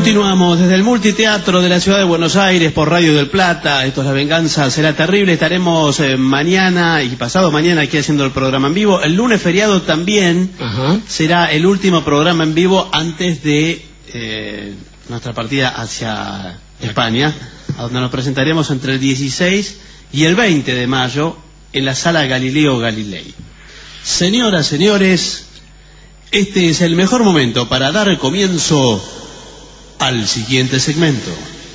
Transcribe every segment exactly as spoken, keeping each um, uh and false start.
Continuamos desde el multiteatro de la ciudad de Buenos Aires por Radio del Plata. Esto es La Venganza Será Terrible. Estaremos eh, mañana y pasado mañana aquí haciendo el programa en vivo. El lunes feriado también. Ajá. Será el último programa en vivo antes de eh, nuestra partida hacia España, a donde nos presentaremos entre el dieciséis y el veinte de mayo en la Sala Galileo Galilei. Señoras, señores, este es el mejor momento para dar comienzo al siguiente segmento.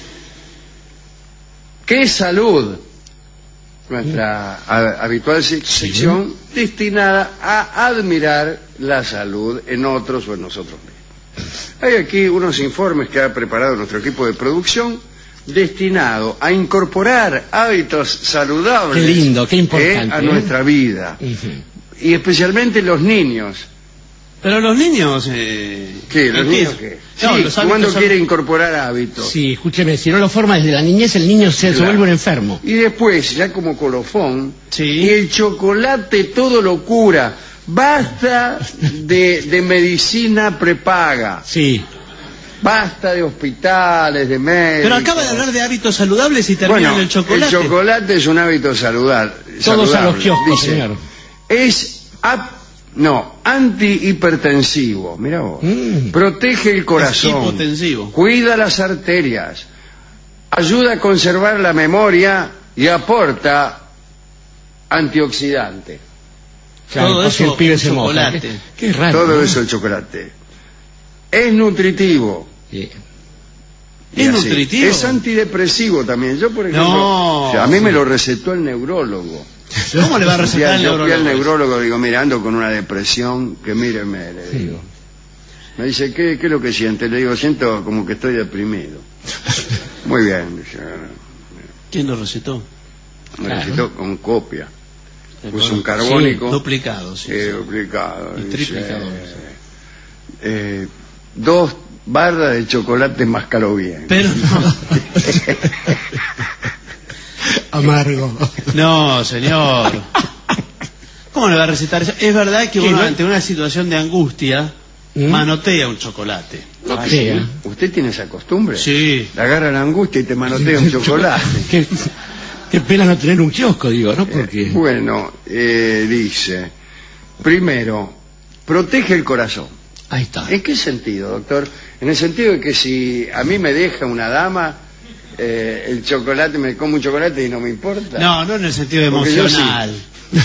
¿Qué salud? Nuestra mm. habitual sección sí. destinada a admirar la salud en otros o en nosotros mismos. Hay aquí unos informes que ha preparado nuestro equipo de producción destinado a incorporar hábitos saludables. Qué lindo, qué importante, eh, a nuestra vida. Uh-huh. Y especialmente los niños. Pero los niños... Eh, ¿Qué? ¿Los niños qué? No, sí, cuando son... quiere incorporar hábitos. Sí, escúcheme, si no lo forma desde la niñez, el niño se, claro. se vuelve un enfermo. Y después, ya como colofón, sí. el chocolate todo lo cura. Basta de, de medicina prepaga. Sí. Basta de hospitales, de médicos. Pero acaba de hablar de hábitos saludables y termina bueno, en el chocolate. El chocolate es un hábito saludable. Todos a los kioscos, dice, señor. Es... Ap No, antihipertensivo, mira vos, mm. protege el corazón, hipotensivo. Cuida las arterias, ayuda a conservar la memoria y aporta antioxidante. Claro, todo eso el pibe se chocolate. Qué, qué raro, todo ¿no? eso el chocolate. Es nutritivo. Yeah. ¿Es así. nutritivo? Es antidepresivo también. Yo, por ejemplo, no, o sea, a mí sí. me lo recetó el neurólogo. ¿Cómo le va a recetar al neurólogo? Yo fui al neurólogo, digo, mira, ando con una depresión, que míreme, le digo. Me dice, ¿qué, qué es lo que siente? Le digo, siento como que estoy deprimido. Muy bien. Dice, ¿quién lo recetó? Me claro. recetó con copia. Puso un carbónico. Sí, duplicado, sí. Eh, duplicado. Y triplicado. Dice, eh, dos barras de chocolate mascaró bien. Pero no. Amargo. No, señor. ¿Cómo le va a recetar eso? Es verdad que uno no? ante una situación de angustia ¿Mm? manotea un chocolate. Ah, ¿sí? ¿Usted tiene esa costumbre? Sí. Le agarra la angustia y te manotea un chocolate. qué, qué pena no tener un kiosco, digo, ¿no? Porque... Eh, bueno, eh, dice, primero, protege el corazón. Ahí está. ¿En qué sentido, doctor? En el sentido de que si a mí me deja una dama... Eh, el chocolate, me como un chocolate y no me importa. No, no en el sentido emocional. Sí.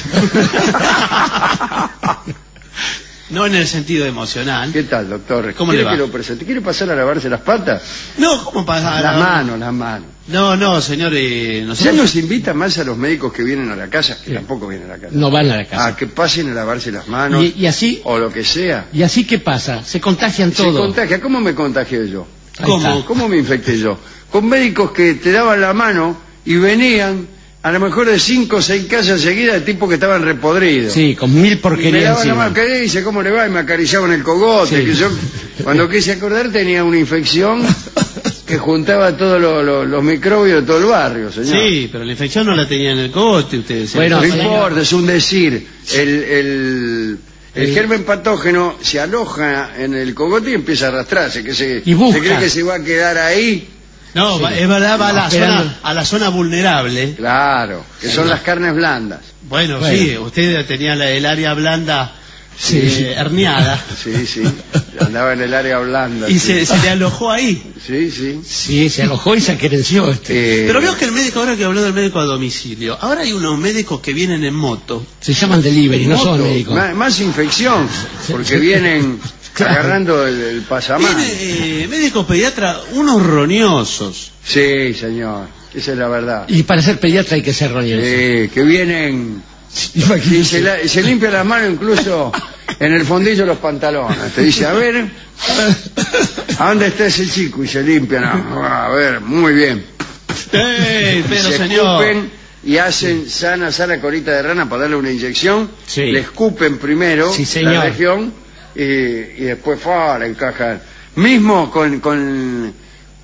No en el sentido emocional. ¿Qué tal, doctor? ¿Cómo ¿Quiere le va? que lo presente? ¿Quiere pasar a lavarse las patas? No, ¿cómo pasar? Las manos, las manos. No, no, señor. Eh, nosotros... Ya nos invita más a los médicos que vienen a la casa, que sí. tampoco vienen a la casa. No van a la casa. A que pasen a lavarse las manos. Y, y así. O lo que sea. ¿Y así qué pasa? Se contagian todos. Se contagia. ¿Cómo me contagié yo? ¿Cómo? ¿Cómo me infecté yo? Con médicos que te daban la mano y venían a lo mejor de cinco o seis casas seguidas de tipos que estaban repodridos. Sí, con mil porquerías. Me daban la mano, ¿qué dice? ¿Cómo le va? Y me acariciaban el cogote. Sí. Que yo, cuando quise acordar, tenía una infección que juntaba todos lo, lo, los microbios de todo el barrio, señor. Sí, pero la infección no la tenía en el cogote, ustedes. Bueno, no importa, es un decir. El... el El germen patógeno se aloja en el cogote y empieza a arrastrarse, que se, y se cree que se va a quedar ahí. No, sí. es verdad, va a la, zona, a la zona vulnerable. Claro, que son las carnes blandas. Bueno, bueno. sí, usted tenía la, el área blanda sí, eh, sí. herniada. Sí, sí, andaba en el área blanda. Y sí. se, se le alojó ahí. Sí, sí. Sí, se alojó y se aquerenció. Este. Eh... Pero veo que el médico, ahora que habló del médico a domicilio, ahora hay unos médicos que vienen en moto. Se llaman delivery, no son médicos. Más, más infección, porque vienen claro. agarrando el, el pasamán. Viene eh, médico pediatra, unos roñosos. Sí, señor, esa es la verdad. Y para ser pediatra hay que ser roñoso. Sí, que vienen... Y se, la, se limpia las manos incluso en el fondillo de los pantalones. Te dice, a ver, ¿a dónde está ese chico? Y se limpian. A ver, muy bien. Ey, pero se señor. escupen y hacen sana, sana colita de rana para darle una inyección. Sí. Le escupen primero sí, la región y, y después fa, la encajan. Mismo con, con,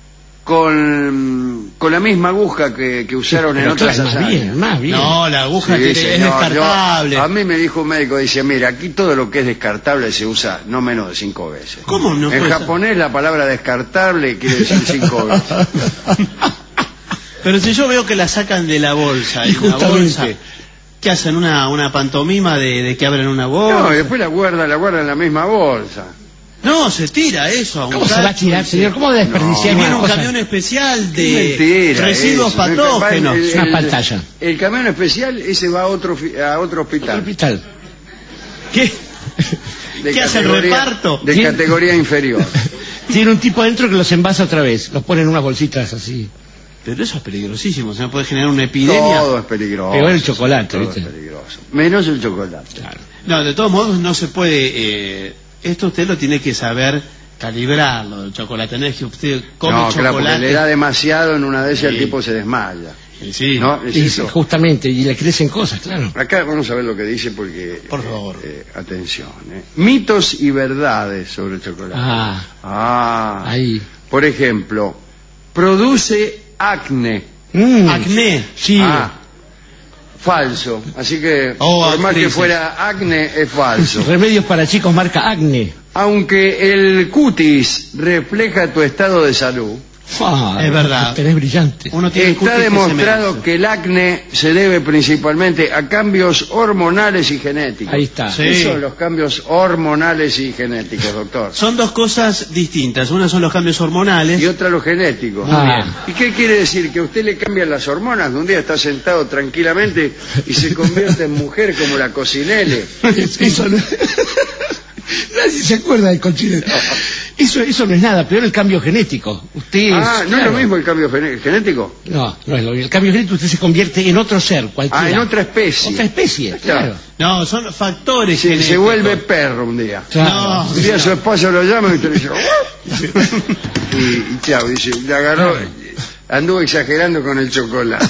con, con la misma aguja que, que usaron en Pero otras claro, más hazañas. bien, más bien. No, la aguja Sí, tiene- es señor, descartable. yo- a mí me dijo un médico, dice, mira, aquí todo lo que es descartable se usa no menos de cinco veces. ¿Cómo no En puede ser? japonés la palabra descartable quiere decir cinco veces. Pero si yo veo que la sacan de la bolsa, Y en una justamente. bolsa, ¿qué hacen? ¿Una, una pantomima de, de que abren una bolsa? No, y después la guarda, la guarda en la misma bolsa. No, se tira eso a un ¿Cómo se va a cacho, tirar, y se- señor? ¿Cómo va a desperdiciar Y viene una un cosa? camión especial de Mentira, residuos eso. patógenos. El- Es una el- pantalla. El camión especial, ese va a otro, fi- a otro hospital. Hospital. ¿Qué? De ¿Qué hace el categoría- reparto? De ¿Quién? categoría inferior. Tiene un tipo adentro que los envasa otra vez. Los pone en unas bolsitas así. Pero eso es peligrosísimo, se puede generar una epidemia. Todo es peligroso. Peor el chocolate, todo ¿viste? es peligroso. Menos el chocolate. Claro. No, de todos modos no se puede... eh, esto usted lo tiene que saber calibrarlo, el chocolate. No es que usted come No, claro, porque chocolate... le da demasiado en una de esas, Sí. el tipo se desmaya. Sí, sí. ¿No? ¿Es Y eso? justamente, y le crecen cosas, claro. Acá vamos a ver lo que dice porque... Por favor. eh, eh, atención. eh. Mitos y verdades sobre el chocolate. Ah, Ah. ahí. Por ejemplo, produce acné. Mm. Acné. Sí. Ah, falso. Así que, Oh, por más que actrices. fuera acné, es falso. Remedios para chicos marca Acne. Aunque el cutis refleja tu estado de salud, Ah, Es verdad. Tenés brillante. Uno tiene cutis está que se demostrado merece. que el acné se debe principalmente a cambios hormonales y genéticos. Ahí está. Sí. ¿Qué son los cambios hormonales y genéticos, doctor? Son dos cosas distintas. Una son los cambios hormonales. Y otra los genéticos. Ah. ¿Y qué quiere decir? Que a usted le cambian las hormonas, de un día está sentado tranquilamente y se convierte en mujer como la Cocinelle. Eso no... Nadie se acuerda del cochinero. Eso, eso no es nada, peor el cambio genético. Usted Ah, ¿no claro. es lo mismo el cambio gene- genético? No, no es lo mismo. El cambio genético usted se convierte en otro ser, cualquiera. Ah, en otra especie. Otra especie, claro. No, son factores Sí, genéticos. se vuelve perro un día. Claro. No. Un día su esposa lo llama y usted le dice... "Oh". y, y chao, dice, le agarró, anduvo exagerando con el chocolate.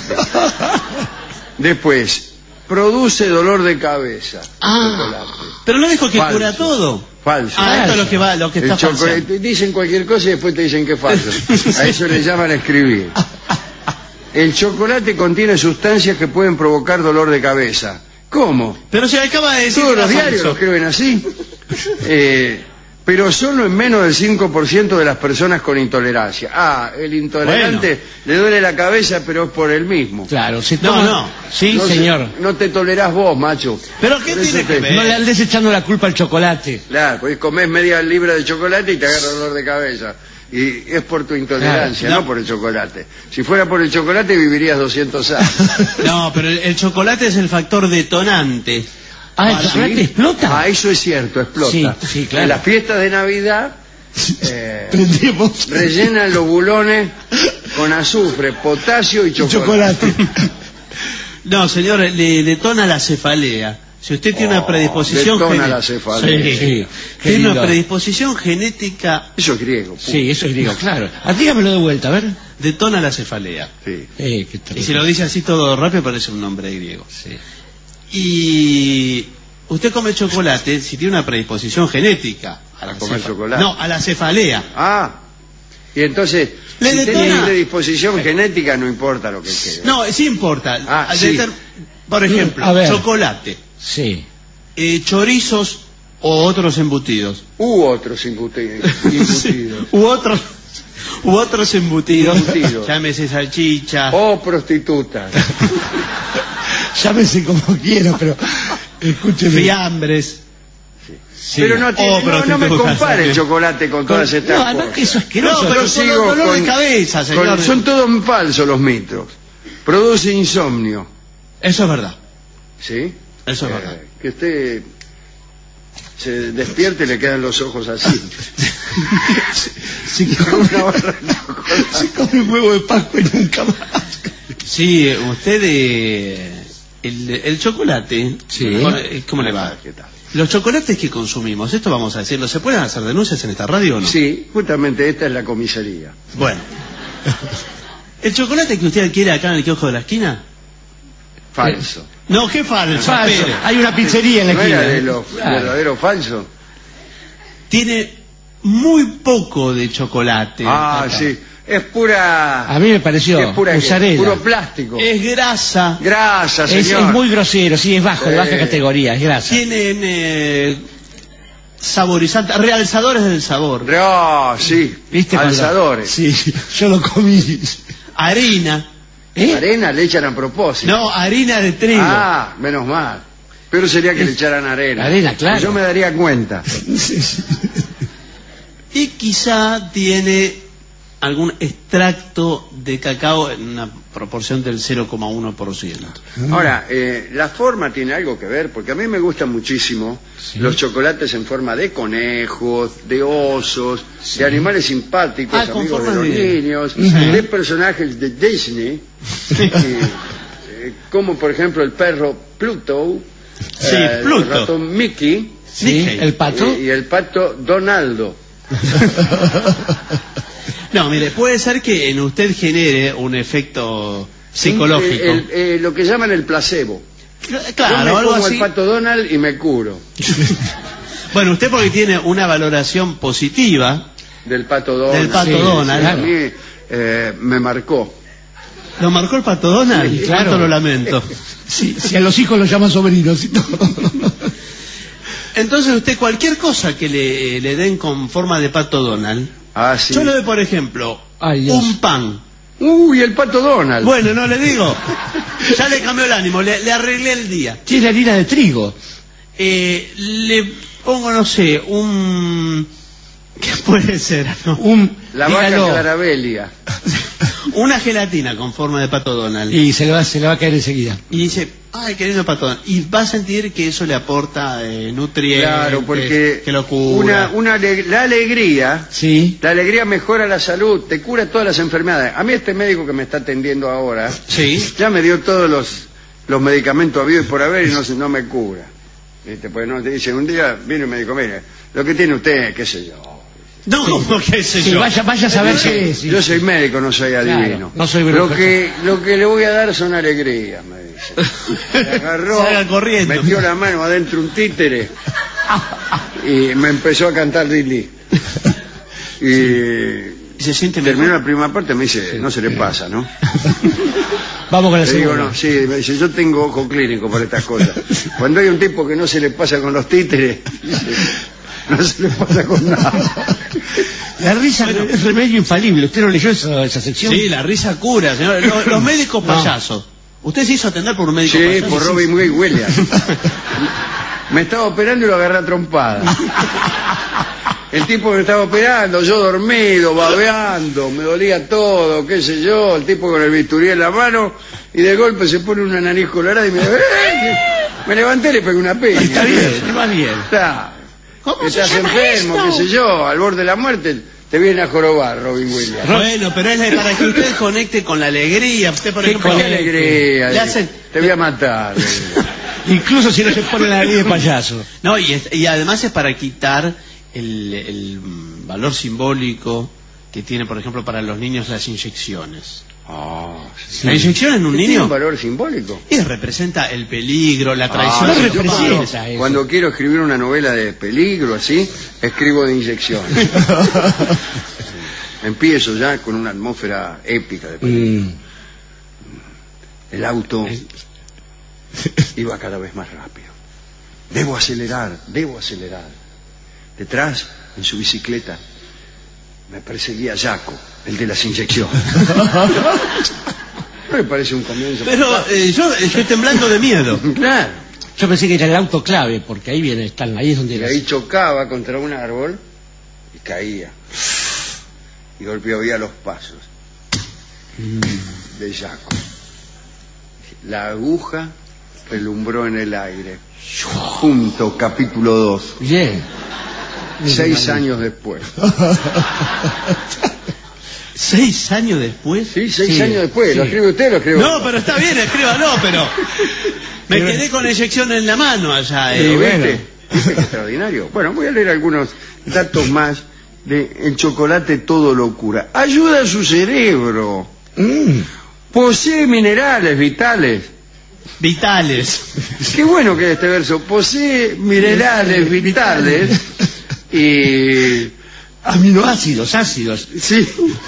Después, produce dolor de cabeza. Ah. Chocolate. Pero no dijo que Falso. cura todo. Falso. Ah, esto es lo que va, lo que El está chocolate, falseando. dicen cualquier cosa y después te dicen que es falso. A eso le llaman escribir. El chocolate contiene sustancias que pueden provocar dolor de cabeza. ¿Cómo? Pero se acaba de decir Todos que los era diarios lo falso. escriben así. Eh, pero solo en menos del cinco por ciento de las personas con intolerancia. Ah, el intolerante le duele la cabeza, pero es por él mismo. Claro, se No, toma... no. Sí, No se- señor. no te tolerás vos, macho. ¿Pero qué Por eso tiene que te- ver? No le andes echando la culpa al chocolate. Claro, pues comés media libra de chocolate y te agarra dolor de cabeza. Y es por tu intolerancia, Claro, no no. por el chocolate. Si fuera por el chocolate vivirías doscientos años. No, pero el, el chocolate es el factor detonante. Ah, ¿el Ah, chocolate ¿Sí? explota? Ah, eso es cierto, explota. Sí, sí, claro. En las fiestas de Navidad eh, Prendemos rellenan los bulones con azufre, potasio y chocolate. chocolate. No, señor, le detona la cefalea. Si usted tiene una Oh, predisposición detona gene- la cefalea. Sí. Sí, qué Tiene una lindo. predisposición genética, Eso es griego. pu- Sí, eso es griego, claro. Ah, dígamelo de vuelta, a ver. detona la cefalea. Sí. Eh, qué Y terrible. si lo dice así todo rápido parece un nombre griego. Sí. Y usted come chocolate si tiene una predisposición genética a la A comer cefa- chocolate. No, a la cefalea. Ah, y entonces, Le si detona. tenés predisposición genética, no importa lo que quede. No, sí importa. Ah, Al sí. deter- Por ejemplo, A ver. chocolate, Sí. eh, chorizos o otros embutidos. U otros embutidos. embutidos. U otros, u otros embutidos. Embutidos. Llámese salchicha. O prostitutas. Llámese como quiera, pero escúcheme. Fiambres. Sí. Pero no, tiene- O no, no me prostitutas. compare el chocolate con todas estas No, cosas. no, que eso es asqueroso. No, pero Yo son sigo dolor de con- cabeza, señor. con- son todos falsos los mitos. Produce insomnio. Eso es verdad. ¿Sí? Eso es Eh, verdad. que usted se despierte y le quedan los ojos así. Si Con come, una barra de chocolate. si come un huevo de Pascua y nunca más. Sí, usted eh, el, el chocolate. Sí. eh, ¿Cómo le va? ¿Qué tal? Los chocolates que consumimos, esto vamos a decirlo, ¿se pueden hacer denuncias en esta radio o no? Sí, justamente esta es la comisaría. Bueno. ¿El chocolate que usted adquiere acá en el kiosco de la esquina? Falso. No, qué falso. Falso. espere. Hay una pizzería en la ¿No esquina. era de los Claro. verdaderos falsos? Tiene muy poco de chocolate. Ah, acá. sí. Es pura... A mí me pareció es pura mozzarella. puro plástico. Es grasa. Grasa, Es, señor. es muy grosero, sí, es bajo, de Sí. baja categoría, es grasa. Tienen eh, saborizantes, realzadores del sabor. Ah, sí. ¿Viste cuando- Alzadores. Sí, yo lo comí. Harina. ¿Eh? Arena le echan a propósito. No, harina de trigo. Ah, menos mal. Pero sería que le echaran arena. Arena, claro. Yo me daría cuenta. Y quizá tiene algún extracto de cacao en una proporción del cero coma uno por ciento. Ahora, eh, la forma tiene algo que ver, porque a mí me gustan muchísimo Sí. los chocolates en forma de conejos, de osos, de animales simpáticos, Ah, con amigos de forma los de- niños, Ujú. de personajes de Disney, y, eh, como por ejemplo el perro Pluto, Sí, eh, Pluto. el ratón Mickey Sí, Mickey. el pato. y, y el pato Donaldo. No, mire, puede ser que en usted genere un efecto psicológico. El- el- eh, lo que llaman el placebo. Cl- Yo Claro, me algo como así. el pato Donald y me curo Bueno, usted porque tiene una valoración positiva, del pato Donald. Del pato Sí, Donald. A mí eh, me marcó. ¿lo marcó el pato Donald? Sí, claro. Cuánto lo lamento. Sí, si a los hijos los llaman sobrinos y todo. Entonces usted cualquier cosa que le, le den con forma de pato Donald, Ah, sí. yo le doy por ejemplo Ay, Dios. un pan. Uy, el pato Donald. Bueno, no le digo, ya le cambió el ánimo, le, le arreglé el día. Tiene harina de trigo. Eh, le pongo, no sé, un... ¿Qué puede ser? No? Un, La vaca dígalo. Clarabelia. Una gelatina con forma de pato Donald. Y se le, va, se le va a caer enseguida. Y dice, ay, qué lindo pato Donald. Y va a sentir que eso le aporta eh, nutrientes, Claro, porque que lo cura. una, una ale- la alegría, Sí. la alegría mejora la salud, te cura todas las enfermedades. A mí este médico que me está atendiendo ahora, Sí. ya me dio todos los, los medicamentos habidos y por haber y no, se- no me cura. ¿Viste? Pues no te dice, un día vino y me dijo, mire, lo que tiene usted, qué sé yo. No, qué sé Sí, yo. vaya, vaya a saber Yo soy- qué es. Yo soy médico, no soy adivino. no soy lo brujo. que lo que le voy a dar son alegrías, me dice. Me agarró, Salga corriendo. metió la mano adentro un títere y me empezó a cantar Lili. Y Y se siente terminó mejor. la primera parte, me dice, no se le pasa, ¿no? Vamos con la Le digo, segunda. no, sí, me dice, yo tengo ojo clínico para estas cosas. Cuando hay un tipo que no se le pasa con los títeres, dice, no se le pasa con nada. La risa es remedio infalible. ¿Usted no leyó esa, esa sección? Sí, la risa cura, señor. Los, los médicos No. payasos. ¿Usted se hizo atender por un médico Sí, payaso? por Robin Wade Williams. Me estaba operando y lo agarré a trompada. El tipo me estaba operando, yo dormido, babeando, me dolía todo, qué sé yo, el tipo con el bisturí en la mano, y de golpe se pone una nariz colorada y me ¡eh! Me levanté y le pegué una peña. Está bien, está bien. Está. ¿Cómo se Estás llama enfermo, esto? qué sé yo, al borde de la muerte, te viene a jorobar, Robin Williams. Bueno, pero es para que usted conecte con la alegría. Usted, por ¿Qué ejemplo, Qué con- alegría. le hacen... Te voy a matar. Incluso si no se pone la nariz de payaso. No, y, es- y además es para quitar el, el mm, valor simbólico que tiene, por ejemplo, para los niños las inyecciones. Ah, La inyección en un ¿Tiene niño un valor simbólico? y representa el peligro, la traición. no Ah, yo representa cuando, eso. cuando quiero escribir una novela de peligro así, escribo de inyección. Empiezo ya con una atmósfera épica de peligro. Mm. El auto iba cada vez más rápido. Debo acelerar, debo acelerar. Detrás, en su bicicleta, me perseguía Jaco, el de las inyecciones. ¿No me parece un comienzo? Pero eh, yo estoy temblando de miedo. Claro. Yo pensé que era el auto clave, porque ahí viene, están, ahí es donde Y las- ahí chocaba contra un árbol y caía. Y golpeaba oía los pasos de Jaco. La aguja relumbró en el aire. Junto, capítulo dos. Bien. Seis años después. ¿Seis años después? Sí, seis Sí, años después. ¿Lo sí. escribe usted o lo escribo No, yo? pero está bien, escríbalo, pero me Pero- quedé con la inyección en la mano allá. Sí, eh. bueno. ¿viste? ¿Viste qué extraordinario? Bueno, voy a leer algunos datos más de el chocolate todo lo cura. Ayuda a su cerebro. Mm. Posee minerales vitales. Vitales. Qué bueno que este verso. Posee minerales vitales y Aminoácidos, ácidos. Sí.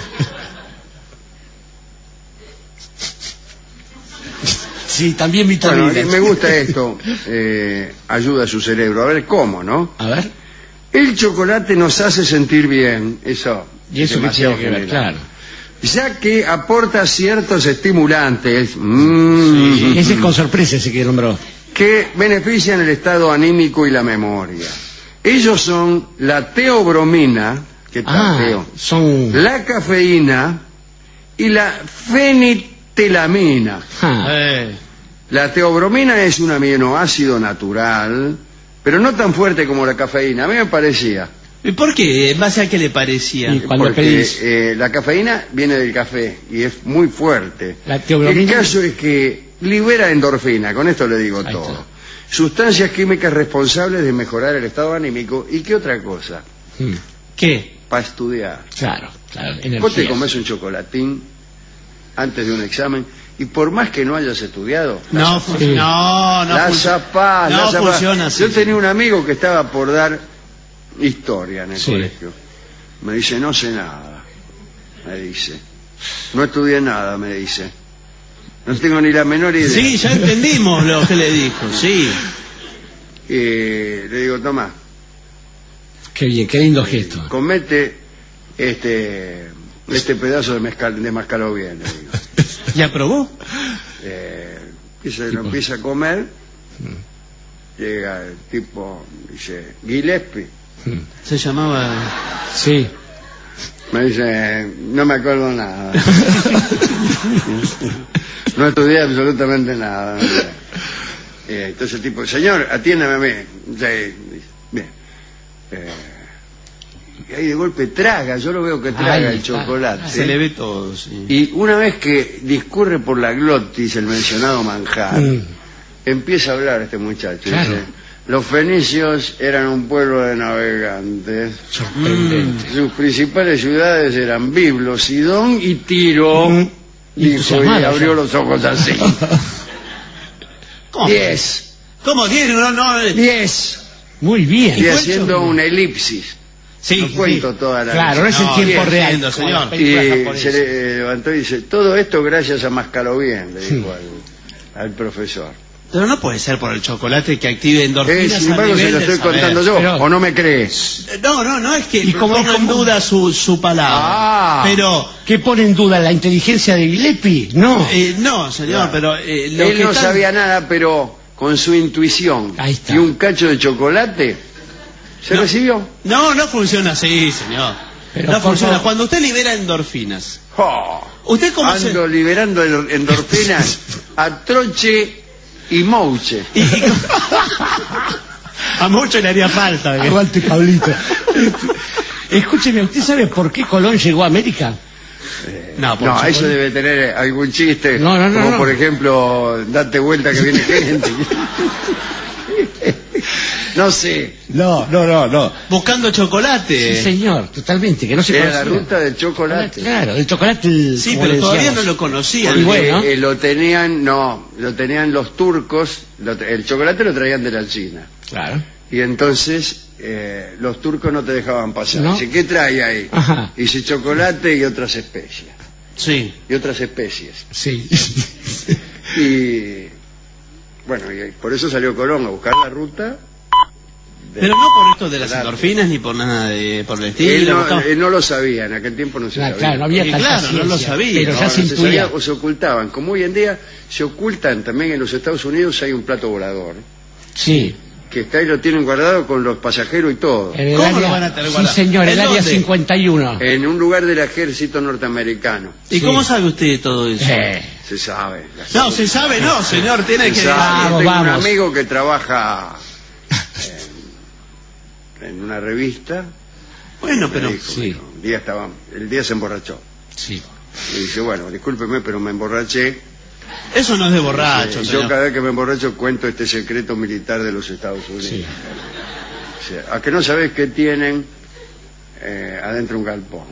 Sí, también vitaminas. Bueno, me gusta esto. Eh, ayuda a su cerebro. A ver cómo, ¿no? A ver. El chocolate nos hace sentir bien. Eso. Y eso que tiene que ver, claro. Ya que aporta ciertos estimulantes. Mm, Sí, ese con sorpresa ese que nombró. Que benefician el estado anímico y la memoria. Ellos son la teobromina, ¿qué tal, Ah, Teo? son... La cafeína y la fenitelamina. Ah, Eh, La teobromina es un aminoácido natural, pero no tan fuerte como la cafeína. A mí me parecía. ¿Y por qué? ¿En base a qué le parecía? Y cuando porque pedís- eh, la cafeína viene del café y es muy fuerte. La teobromina- El caso es que libera endorfina, con esto le digo Ahí todo. está. Sustancias químicas responsables de mejorar el estado anímico. ¿Y qué otra cosa? mm, ¿Qué? Para estudiar. claro, claro, Vos te energía. comes un chocolatín antes de un examen y por más que no hayas estudiado, No, Sí. fun- no, no. la fun- zapás, no la zapás. funciona así. Yo tenía un amigo que estaba por dar historia en el Sí. colegio. Me dice, no sé nada. Me dice. No estudié nada, me dice. No tengo ni la menor idea. Sí, ya entendimos lo que le dijo, sí. Y le digo, toma, Qué bien, qué lindo gesto. comete este este pedazo de, mezcal, de mascalo bien, le digo. ¿Ya probó? Eh, empieza, lo empieza a comer, llega el tipo, dice, Gillespie. Mm, Se llamaba... sí. Me dice, no me acuerdo nada. No estudié absolutamente nada. Eh, entonces el tipo, señor, atiéndame a mí. Sí, bien. Eh, y ahí de golpe traga, yo lo veo que traga Ahí el está. chocolate. Se le ve todo, sí. Y una vez que discurre por la glotis el mencionado manjar, Mm, empieza a hablar este muchacho. Claro. Dice, los fenicios eran un pueblo de navegantes. sorprendente. Sus principales ciudades eran Biblo, Sidón y Tiro. Mm, Dijo, y entusiasmado abrió ya. los ojos así. ¿Cómo? Diez. ¿Cómo? ¿Diez? No, no. eh. Diez. Muy bien. Y haciendo una elipsis. Sí, No cuento toda la Claro, no es en No, tiempo bien, real. entiendo, como las señor. películas Y japonesas. se le levantó y dice, todo esto gracias a Mascalovien, le dijo al, al profesor. Pero no puede ser por el chocolate que active Eh, endorfinas sin a embargo, se nivel lo del estoy saber. contando yo, Pero- ¿o no me crees? Eh, No, no, no es que ¿Y cómo- ponga en cómo? duda su, su palabra. Ah. Pero, ¿Qué pone en duda la inteligencia de Gillespie? No. eh, no, señor, Claro. pero... eh, lo Él que no está- sabía nada, pero con su intuición Ahí está. y un cacho de chocolate, se No. recibió. No, no funciona así, señor. Pero no por funciona. favor. Cuando usted libera endorfinas, ¡Oh! ¿usted cómo Ando se...? liberando el- endorfinas a troche y mouche. Y- y- a mucho le haría falta. ¿eh? Aguante, Pablito. Escúcheme, ¿usted sabe por qué Colón llegó a América? No, por No, chocolate. eso debe tener algún chiste. No, no, no, como no. por ejemplo, date vuelta que viene gente. No sé. No, no, no, no. Buscando chocolate. Sí, señor, totalmente, que no se Era la conocía. ruta del chocolate. Claro, el chocolate... el- Sí, como pero le todavía no decíamos. lo conocían. Porque, Y bueno. eh, lo tenían, no, lo tenían los turcos, lo te- el chocolate lo traían de la China. Claro. Y entonces eh, los turcos no te dejaban pasar. ¿No? Dice, ¿qué trae ahí? Ajá. Dice chocolate y otras especies. Sí. Y otras especies. Sí. Y bueno, y por eso salió Colón a buscar la ruta. de- Pero no por esto de las Chocolate. endorfinas ni por nada de por el Él estilo. no, buscaba- él no lo sabía, en aquel tiempo no se Claro, sabía. claro, no había Y tanta claro, no lo ciencia, sabía. pero No, ya no se se sabía intuía. o se ocultaban. Como hoy en día se ocultan también en los Estados Unidos hay un plato volador Sí. que está ahí lo tienen guardado con los pasajeros y todo. En el ¿Cómo área, lo van a tener sí, guardado? señor, el ¿En área dónde? cincuenta y uno. En un lugar del ejército norteamericano. ¿Y Sí. cú sabe usted todo eso? Eh, Se sabe. No, se sabe, no, señor, tiene Se que... sabe. Vamos, Tengo un vamos. amigo que trabaja en, en una revista. Bueno, Me pero... dijo, sí. bueno, un día estaba, el día se emborrachó. sí. Y dice, bueno, discúlpeme, pero me emborraché. Eso no es de borracho, Eh, yo señor. cada vez que me emborracho cuento este secreto militar de los Estados Unidos. Sí. O sea, ¿a que no sabés qué tienen eh, adentro un galpón?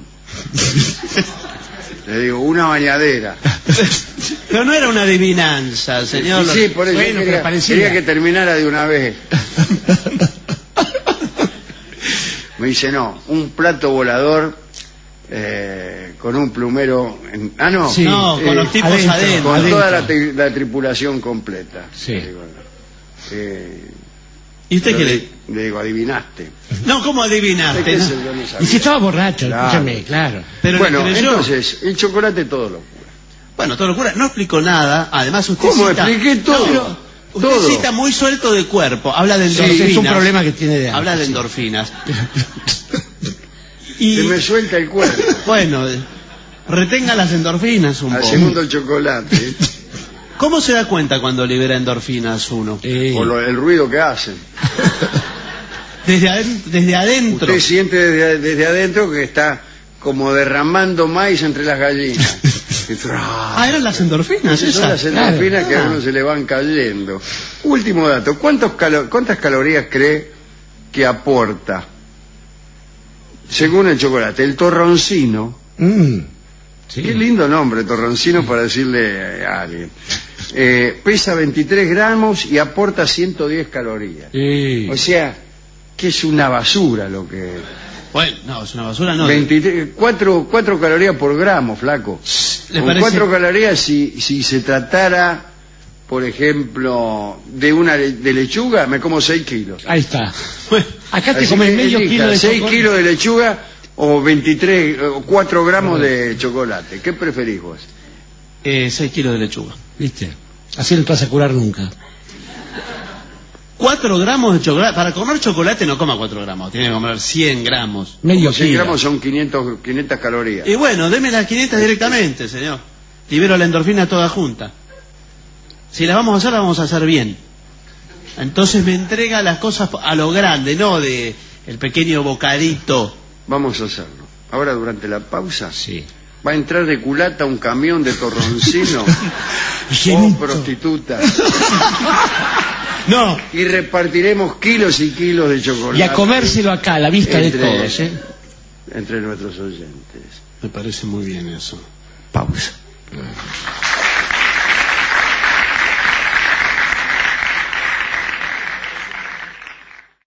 Le digo, una bañadera. Pero no era una adivinanza, señor. Y sí, por eso Bueno, quería, pero parecía. quería que terminara de una vez. Me dice, no, un plato volador eh, con un plumero... En... Ah, no. Sí. No, con los tipos adentro. adentro con adentro. toda la, tri la tripulación completa. Sí. Le digo, eh, ¿Y usted qué le, le...? le digo, adivinaste. No, ¿cómo adivinaste? ¿No? ¿No? Y si estaba borracho, claro. escúchame, claro. Pero bueno, creyó. entonces, el chocolate todo lo cura. Bueno, todo lo cura. No explicó nada. Además, usted ¿Cómo cita... expliqué todo? No, usted todo. cita muy suelto de cuerpo. Habla de Sí, endorfinas. es un problema que tiene de antes, Habla de sí. endorfinas. Y... Se me suelta el cuerpo. Bueno, retenga las endorfinas un Al poco. segundo el chocolate. ¿Cómo se da cuenta cuando libera endorfinas uno? Eh, Por lo, el ruido que hacen. Desde, aden- desde adentro. Usted siente desde, desde adentro que está como derramando maíz entre las gallinas. Ah, eran las endorfinas, Esas son esas. las endorfinas Claro. que a Ah. uno se le van cayendo. Último dato, ¿cuántos calo- ¿cuántas calorías cree que aporta, según el chocolate, el torroncino? mm, sí. Qué lindo nombre, torroncino, para decirle a alguien. Eh, pesa veintitrés gramos y aporta ciento diez calorías. Sí. O sea, que es una basura lo que... Bueno, no, es una basura, no. veintitrés, cuatro, cuatro calorías por gramo, flaco. ¿Le Con parece? cuatro calorías si, si se tratara, por ejemplo, de una le- de lechuga, me como seis kilos. Ahí está. Bueno, Acá te Así comes que medio elija, kilo de seis chocolate. kilos de lechuga o veintitrés, o cuatro gramos de chocolate. ¿Qué preferís vos? eh, seis kilos de lechuga. ¿Viste? Así no te vas a curar nunca. Cuatro gramos de chocolate. Para comer chocolate no coma cuatro gramos. Tiene que comer cien gramos. Medio cien kilo. gramos son quinientos, quinientas calorías. Y bueno, deme las quinientas directamente, señor. Libero la endorfina toda junta. Si la vamos a hacer, la vamos a hacer bien. Entonces me entrega las cosas a lo grande, no de el pequeño bocadito. Vamos a hacerlo. Ahora, durante la pausa, Sí. va a entrar de culata un camión de torroncino o Llenito. prostituta. No. Y repartiremos kilos y kilos de chocolate. Y a comérselo acá, a la vista de entre, todos, ¿eh? entre nuestros oyentes. Me parece muy bien eso. Pausa.